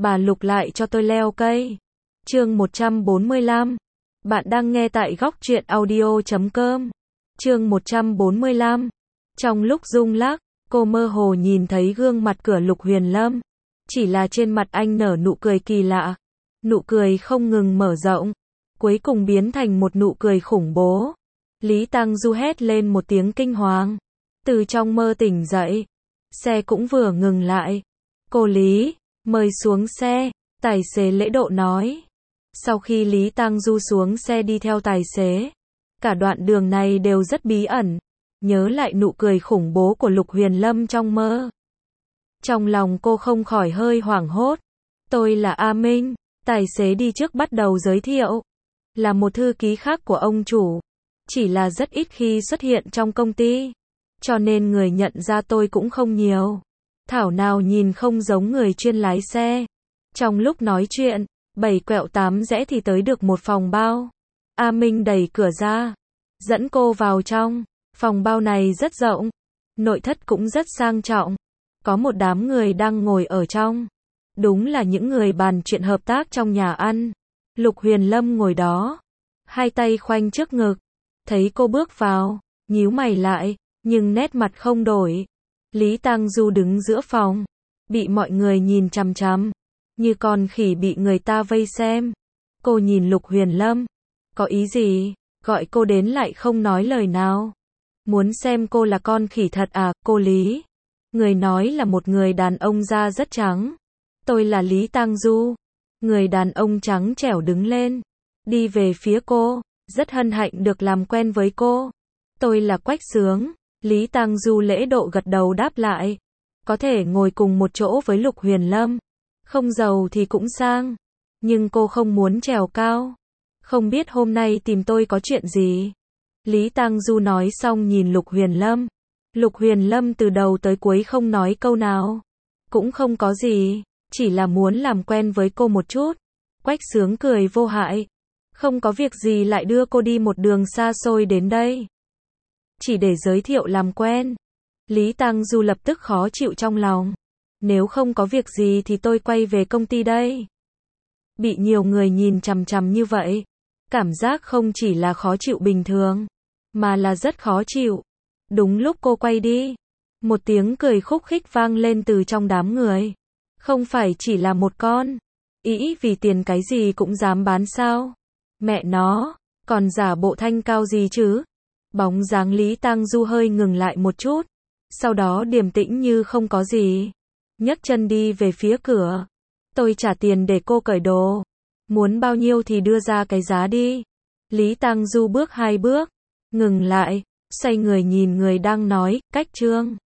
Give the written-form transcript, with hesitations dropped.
bà Lục lại cho tôi leo cây. Chương 145. Bạn đang nghe tại góc truyện audio.com. Chương 145. Trong lúc rung lắc, cô mơ hồ nhìn thấy gương mặt của Lục Huyền Lâm. Chỉ là trên mặt anh nở nụ cười kỳ lạ. Nụ cười không ngừng mở rộng, cuối cùng biến thành một nụ cười khủng bố. Lý Tăng Du hét lên một tiếng kinh hoàng. Từ trong mơ tỉnh dậy. Xe cũng vừa ngừng lại. Cô Lý, mời xuống xe, tài xế lễ độ nói. Sau khi Lý Tăng Du xuống xe đi theo tài xế, cả đoạn đường này đều rất bí ẩn. Nhớ lại nụ cười khủng bố của Lục Huyền Lâm trong mơ. Trong lòng cô không khỏi hơi hoảng hốt. Tôi là A Minh, tài xế đi trước bắt đầu giới thiệu. Là một thư ký khác của ông chủ. Chỉ là rất ít khi xuất hiện trong công ty. Cho nên người nhận ra tôi cũng không nhiều. Thảo nào nhìn không giống người chuyên lái xe. Trong lúc nói chuyện, 7 quẹo 8 rẽ thì tới được một phòng bao. A Minh đẩy cửa ra, dẫn cô vào trong. Phòng bao này rất rộng, nội thất cũng rất sang trọng. Có một đám người đang ngồi ở trong. Đúng là những người bàn chuyện hợp tác trong nhà ăn. Lục Huyền Lâm ngồi đó, hai tay khoanh trước ngực. Thấy cô bước vào, nhíu mày lại, nhưng nét mặt không đổi. Lý Tăng Du đứng giữa phòng, bị mọi người nhìn chằm chằm, như con khỉ bị người ta vây xem. Cô nhìn Lục Huyền Lâm, có ý gì? Gọi cô đến lại không nói lời nào. Muốn xem cô là con khỉ thật à, cô Lý? Người nói là một người đàn ông da rất trắng. Tôi là Lý Tăng Du. Người đàn ông trắng trẻo đứng lên, đi về phía cô, rất hân hạnh được làm quen với cô. Tôi là Quách Sướng. Lý Tăng Du lễ độ gật đầu đáp lại. Có thể ngồi cùng một chỗ với Lục Huyền Lâm. Không giàu thì cũng sang. Nhưng cô không muốn trèo cao. Không biết hôm nay tìm tôi có chuyện gì? Lý Tăng Du nói xong nhìn Lục Huyền Lâm. Lục Huyền Lâm từ đầu tới cuối không nói câu nào. Cũng không có gì, chỉ là muốn làm quen với cô một chút. Quách Sướng cười vô hại. Không có việc gì lại đưa cô đi một đường xa xôi đến đây. Chỉ để giới thiệu làm quen. Lý Tăng Du lập tức khó chịu trong lòng. Nếu không có việc gì thì tôi quay về công ty đây. Bị nhiều người nhìn chằm chằm như vậy. Cảm giác không chỉ là khó chịu bình thường, mà là rất khó chịu. Đúng lúc cô quay đi, một tiếng cười khúc khích vang lên từ trong đám người. Không phải chỉ là một con ĩ vì tiền cái gì cũng dám bán sao? Mẹ nó, còn giả bộ thanh cao gì chứ? Bóng dáng Lý Tăng Du hơi ngừng lại một chút, sau đó điềm tĩnh như không có gì. Nhấc chân đi về phía cửa. Tôi trả tiền để cô cởi đồ. Muốn bao nhiêu thì đưa ra cái giá đi. Lý Tăng Du bước 2 bước, ngừng lại, xoay người nhìn người đang nói, Cách Trương.